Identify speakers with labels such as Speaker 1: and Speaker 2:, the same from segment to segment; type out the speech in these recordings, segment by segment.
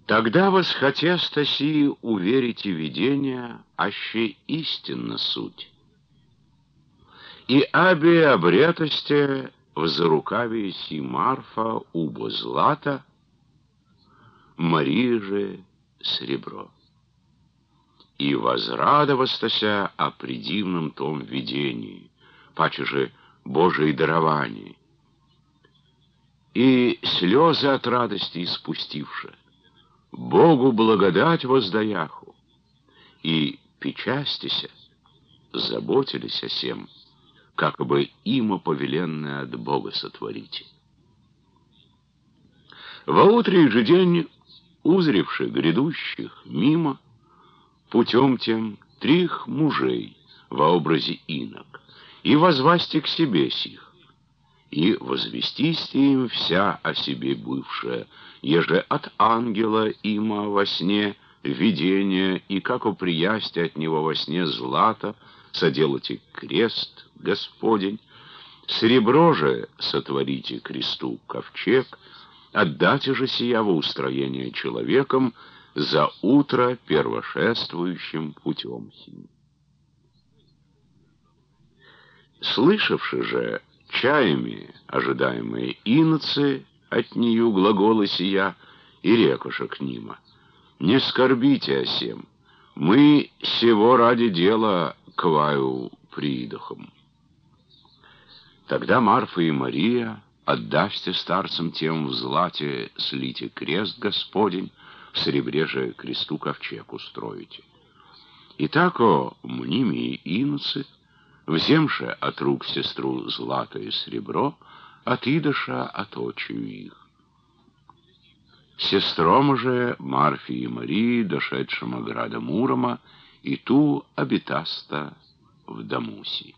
Speaker 1: Тогда восхотеста си уверите видения, аще истинна суть. И абе обретосте в зарукаве си Марфа убо злата, Мария же сребро. И возрадовастася о предивном том видении, паче же Божие дарование, и слезы от радости испустивши, Богу благодать воздаяху, и печастися, заботились о сем, как бы има повеленное от Бога сотворите. Во утрий же день, узревши грядущих мимо, путем тем трих мужей во образе инок, и возвасти к себе сих, и возвестисти им вся о себе бывшая, еже от ангела има во сне видение, и как у приясти от него во сне злато, соделайте крест Господень, сребро же сотворите кресту ковчег, отдате же сия во устроение человеком за утро первошествующим путем сим. Слышавши же чаями ожидаемые иноцы от нее глаголы сия, и рекоша к нима: «Не скорбите о сем, мы сего ради дела к ваю приидохом». Тогда Марфа и Мария отдасте старцам тем в злате слите крест Господень, в серебре же кресту ковчег устроите. Итако мнимые инуцы, вземши от рук сестру злато и сребро, отидоша от очию их. Сестром же Марфе и Марии, дошедшим о града Мурома, и ту обитаста в Дамуси.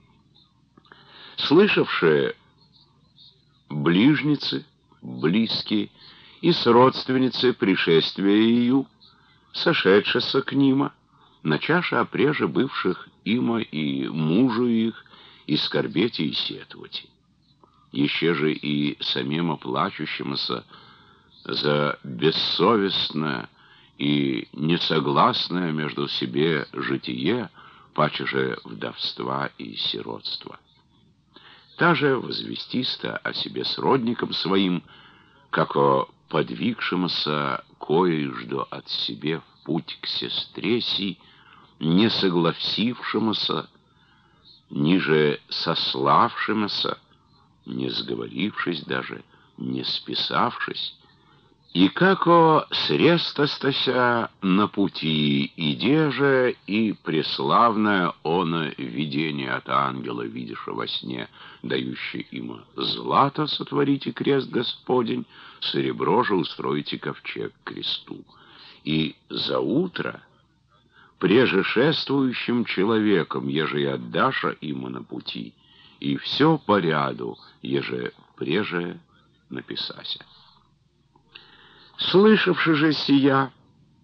Speaker 1: Слышавшие ближницы, близкие, и с родственницы пришествия ее, сошедшися к нима, начаша опреже бывших има и мужу их, и скорбете и сетовати. Еще же и самим оплачущимся за бессовестное и несогласное между себе житие, паче же вдовства и сиротства. Та же возвестиста о себе сродникам своим, как о подвигшемся коеждо от себе в путь к сестре си, не согласившемуся, ниже сославшемуся, не сговорившись даже, не списавшись, и како срестастася на пути, иде же и преславное оно видение от ангела, видиша во сне, дающее им злато сотворите крест Господень, серебро же устроите ковчег к кресту. И за утро преже шествующим человеком, еже и отдаша им на пути, и все по ряду, еже преже написася. Слышавши же сия,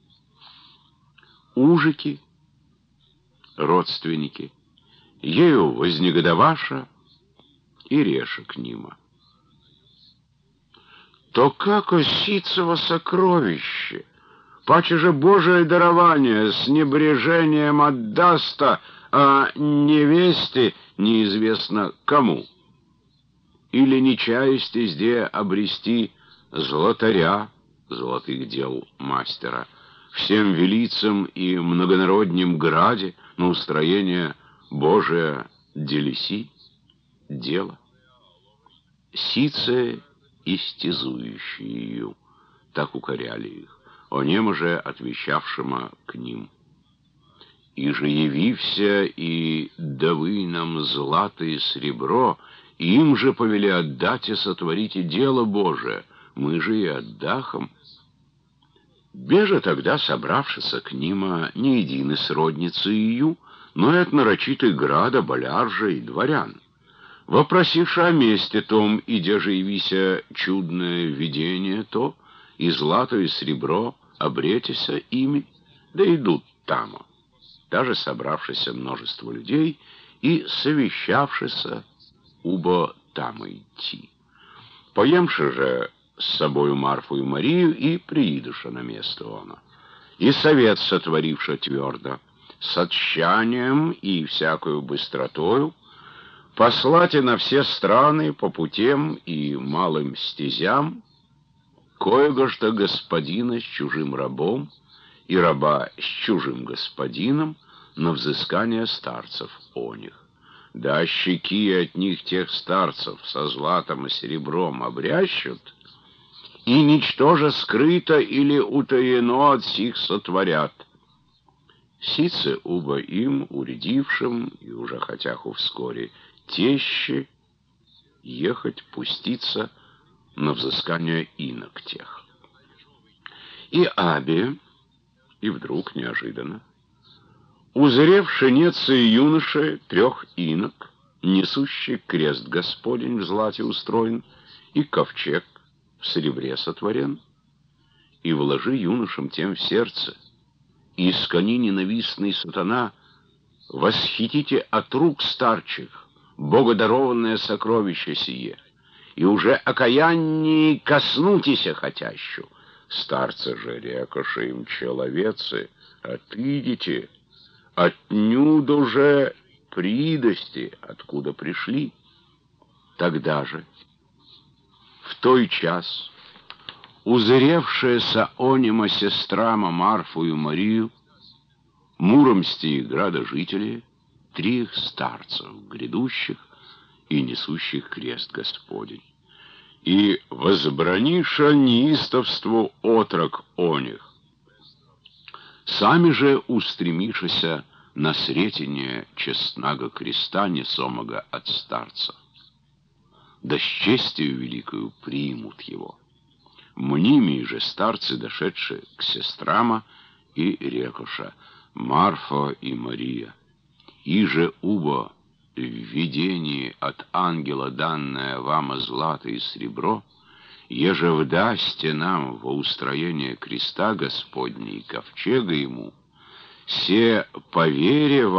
Speaker 1: ужики, родственники, ею вознегодоваша и реша к нима: «То как осицево сокровище, паче же Божие дарование с небрежением отдаста, а невесте неизвестно кому? Или не чаясте зде обрести золотаря, золотых дел мастера, всем велицам и многонародним граде на устроение Божие делеси, дело? Сице истязующие ее, так укоряли их, онема же отвечавшему к ним: «И же явився, и давы нам злато и сребро, им же повели отдать и сотворите дело Божие, мы же и отдахом». Беже тогда, собравшися к нима, не едины сродницы ее, но и от нарочитой града боляржа и дворян. Вопросивши о месте том, иде же явися чудное видение то, и злато и сребро обретися ими, да идут тамо. Даже собравшися множество людей и совещавшися, убо тамо идти. Поемши же с собою Марфу и Марию и приидыша на место оно. И совет сотворивша твердо, с отчаянием и всякою быстротою, послать и на все страны по путям и малым стезям коего-то господина с чужим рабом и раба с чужим господином на взыскание старцев о них. Да щеки от них тех старцев со златом и серебром обрящут, и ничтоже скрыто или утаено от сих сотворят. Сице убо им, уредившим, и уже хотяху вскоре тещи, ехать пуститься на взыскание инок тех. И Аби, и вдруг неожиданно, узревши нецы юноши трех инок, несущий крест Господень в злате устроен, и ковчег в серебре сотворен, и вложи юношам тем в сердце, и искони ненавистный сатана, восхитите от рук старчих богодарованное сокровище сие, и уже окаянней коснутися хотящу. Старцы же рекоши им человецы, отыдите, отнюдь уже придости, откуда пришли. Тогда же, в той час, узревшаяся онима сестрама Марфу и Марию, муромсти града жители, три их старцев, грядущих и несущих крест Господень, и возбраниша неистовству отрок о них, сами же устремишися на сретение честного креста, несомого от старца, да с честью великою примут его. Мнимие же старцы, дошедшие к сестрама, и рекоша: Марфа и Мария, иже убо в видении от ангела данное вам злато и сребро, еже вдасте нам во устроение креста Господня и ковчега ему, се по вере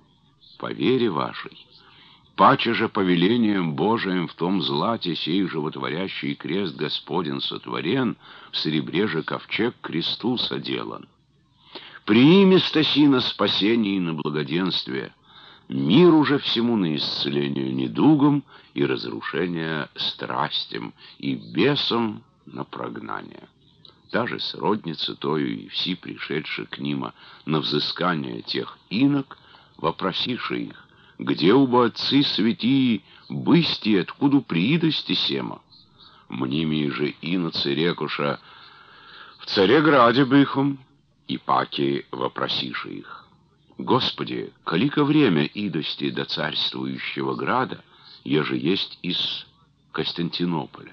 Speaker 1: вашей, паче же повелением Божиим в том злате сей животворящий крест Господень сотворен, в серебре же ковчег к кресту соделан. Прими стаси на спасение и на благоденствие, мир уже всему на исцеление недугам и разрушение страстям, и бесам на прогнание. Даже сродницы тою и все пришедшие к нима на взыскание тех инок, вопросивши их, где убо отцы святии бысти, откуда приидости сема? Мними же иноцы рекуша: в Цареграде быхом, и паки вопросиши их: Господи, колико время идости до царствующего града, еже есть из Константинополя?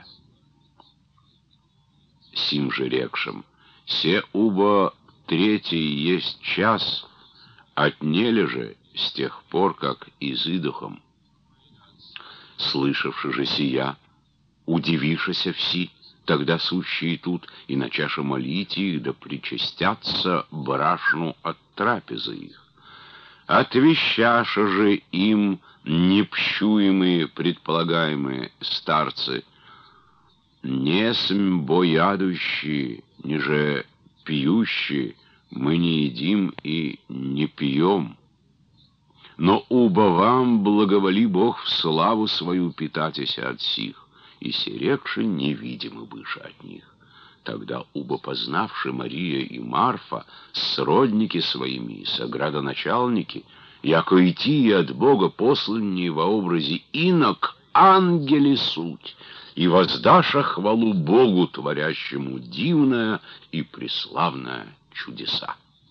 Speaker 1: Сим же рекшим: се убо третий есть час, отнели же с тех пор, как изыдухом. Слышавши же сия, удивишися все, тогда сущие тут, и начаша молить их, да причастятся брашну от трапезы их. Отвещаша же им непщуемые предполагаемые старцы: не см боядущие, ниже пьющие, мы не едим и не пьем. Но убо вам благоволи Бог в славу свою питатися от сих, и сирекши невидимы быше от них. Тогда убо познавши Мария и Марфа, сродники своими, соградоначалники, яко идти от Бога посланние во образе инок, ангели суть, и воздаша хвалу Богу, творящему дивное и преславное чудеса.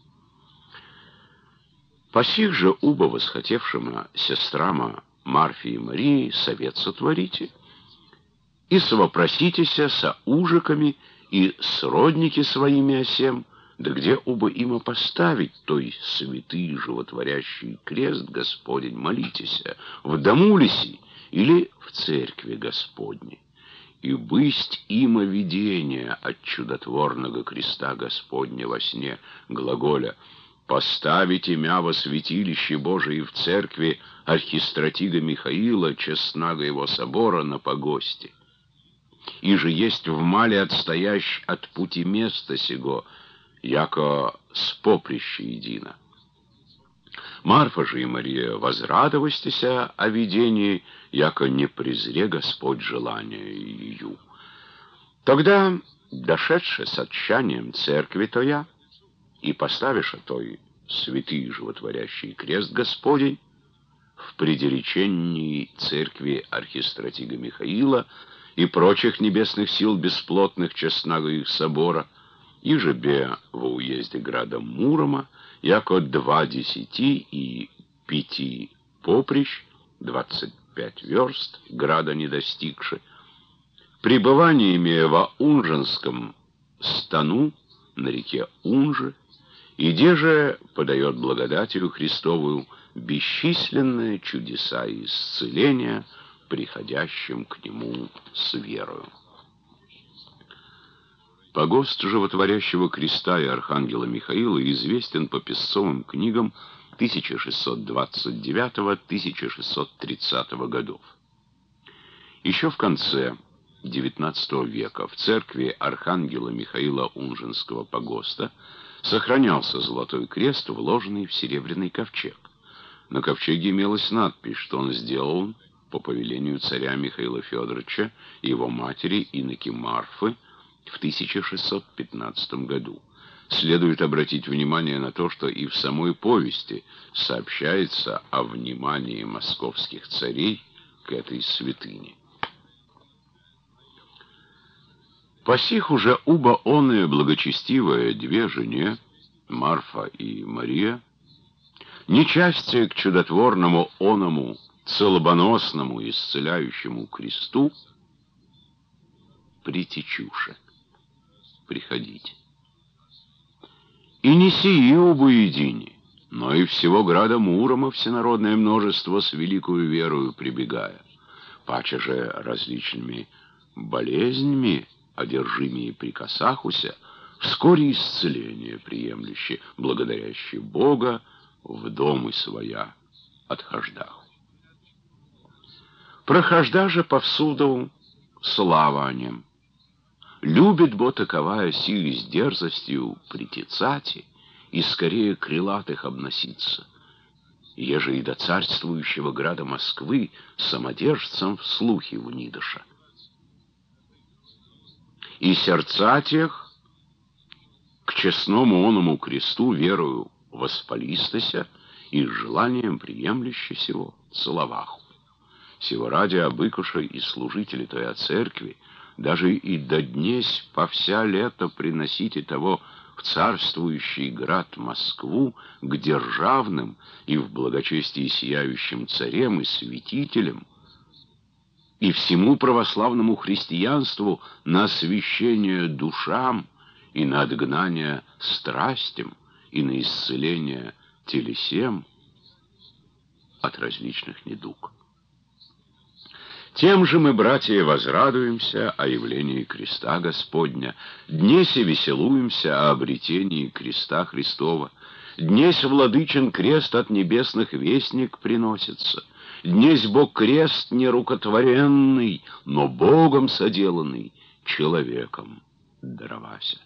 Speaker 1: По сих же убо восхотевшим сестрама Марфе и Марии совет сотворите, и совопроситеся со ужиками и сродники своими осем, да где оба има поставить той святый животворящий крест Господень молитеся, в дому лиси или в церкви Господней, и бысть има видение от чудотворного креста Господня во сне, глаголя: поставить имя во святилище Божие в церкви архистратига Михаила, честного его собора, на погосте. и же есть в мале отстоящ от пути места сего, яко с поприща едино. Марфа же и Мария возрадовастися о видении, яко не презре Господь желания ее. Тогда, дошедше с отчанием церкви тоя, и поставиша той святый животворящий крест Господень, в предиречении церкви архистратига Михаила и прочих небесных сил бесплотных честного их собора, и жебе во уезде града Мурома, яко 20 и 5 поприщ, 25 верст, града не достигши, пребывание имея во Унженском стану на реке Унжи, и где же подает благодатью Христовую бесчисленные чудеса и исцеления приходящим к нему с верою. Погост животворящего креста и архангела Михаила известен по песцовым книгам 1629-1630 годов. Еще в конце XIX века в церкви архангела Михаила Унженского погоста сохранялся золотой крест, вложенный в серебряный ковчег. На ковчеге имелась надпись, что он сделан по повелению царя Михаила Федоровича и его матери Иноки Марфы в 1615 году. Следует обратить внимание на то, что и в самой повести сообщается о внимании московских царей к этой святыне. Посих уже оба оные благочестивые две жене, Марфа и Мария, нечастие к чудотворному оному, целобоносному, исцеляющему кресту, притечуше. Приходите. И не сии оба едини, но и всего града Мурома всенародное множество с великою верою прибегая, паче же различными болезнями, одержимые при косахуся, вскоре исцеление приемлющие, благодарящие Бога, в домы своя отхождах. Прохожда же повсюду слава о нем. Любит бо таковая силе с дерзостью притецати и скорее крылатых обноситься, еже и до царствующего града Москвы самодержцам в слухи внидыша. И сердца тех к честному оному кресту верою воспалистася и с желанием приемлюще сего целоваху. Сего ради обыкуша и служители той церкви даже и до днесь по вся лето приносите того в царствующий град Москву к державным и в благочестии сияющим царем и святителям, и всему православному христианству на освящение душам и на отгнание страстям и на исцеление телесем от различных недуг. Тем же мы, братья, возрадуемся о явлении креста Господня, днесь и веселуемся о обретении креста Христова, днесь владычен крест от небесных вестник приносится, днесь Бог крест нерукотворенный, но Богом соделанный, человеком даровася.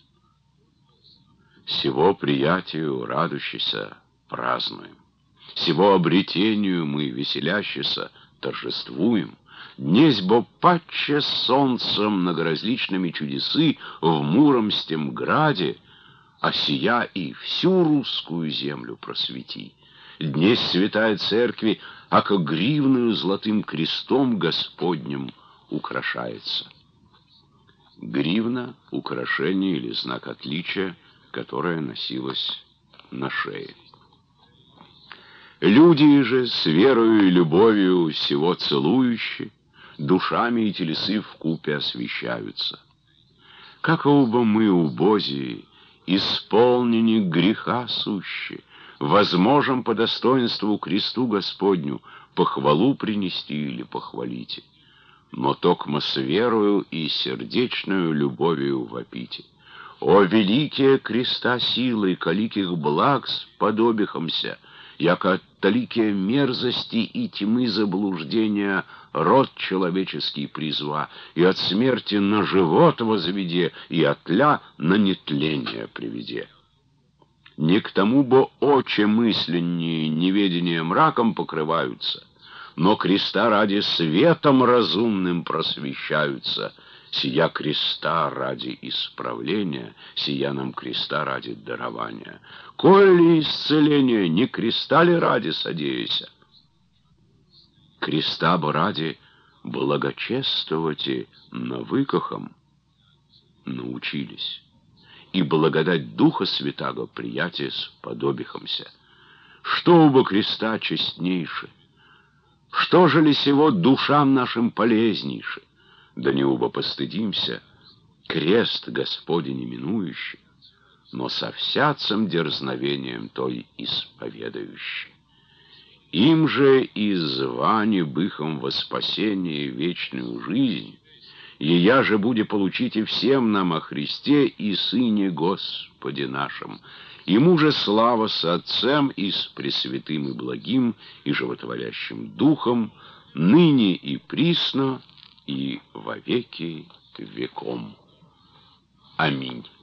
Speaker 1: Сего приятию радующийся празднуем, сего обретению мы веселящийся торжествуем, днесь бо паче солнцем многоразличными чудесы в Муромстем граде, а сия и всю русскую землю просвети. Днесь святая церкви, ако гривною золотым крестом Господним украшается. Гривна — украшение или знак отличия, которое носилось на шее. Люди же с верою и любовью сего целующие, душами и телесы вкупе освящаются. Как оба мы, убозии, исполнени греха сущи, возможем по достоинству кресту Господню похвалу принести или похвалите, но токмо с верою и сердечную любовью вопите. О великие креста силы, коликих благ сподобихомся, яко от таликия мерзости и тьмы заблуждения род человеческий призва, и от смерти на живот возведе, и от тля на нетление приведе. Не к тому бо очи мысленние неведение мраком покрываются, но креста ради светом разумным просвещаются. Сия креста ради исправления, сия нам креста ради дарования. Коли исцеление, не креста ли ради содеяся? Креста бы ради благочествовати навыкахом научились, и благодать Духа Святаго приятие сподобихомся. Что оба креста честнейше? Что же ли сего душам нашим полезнейше? Да не оба постыдимся, крест Господень именующий, но со всяцем дерзновением той исповедающий. Им же и звани быхом во спасение и вечную жизнь, и я же буде получить и всем нам о Христе и Сыне Господе нашим. Ему же слава с Отцем и с Пресвятым и Благим и Животворящим Духом, ныне и присно, и во веки веком. Аминь.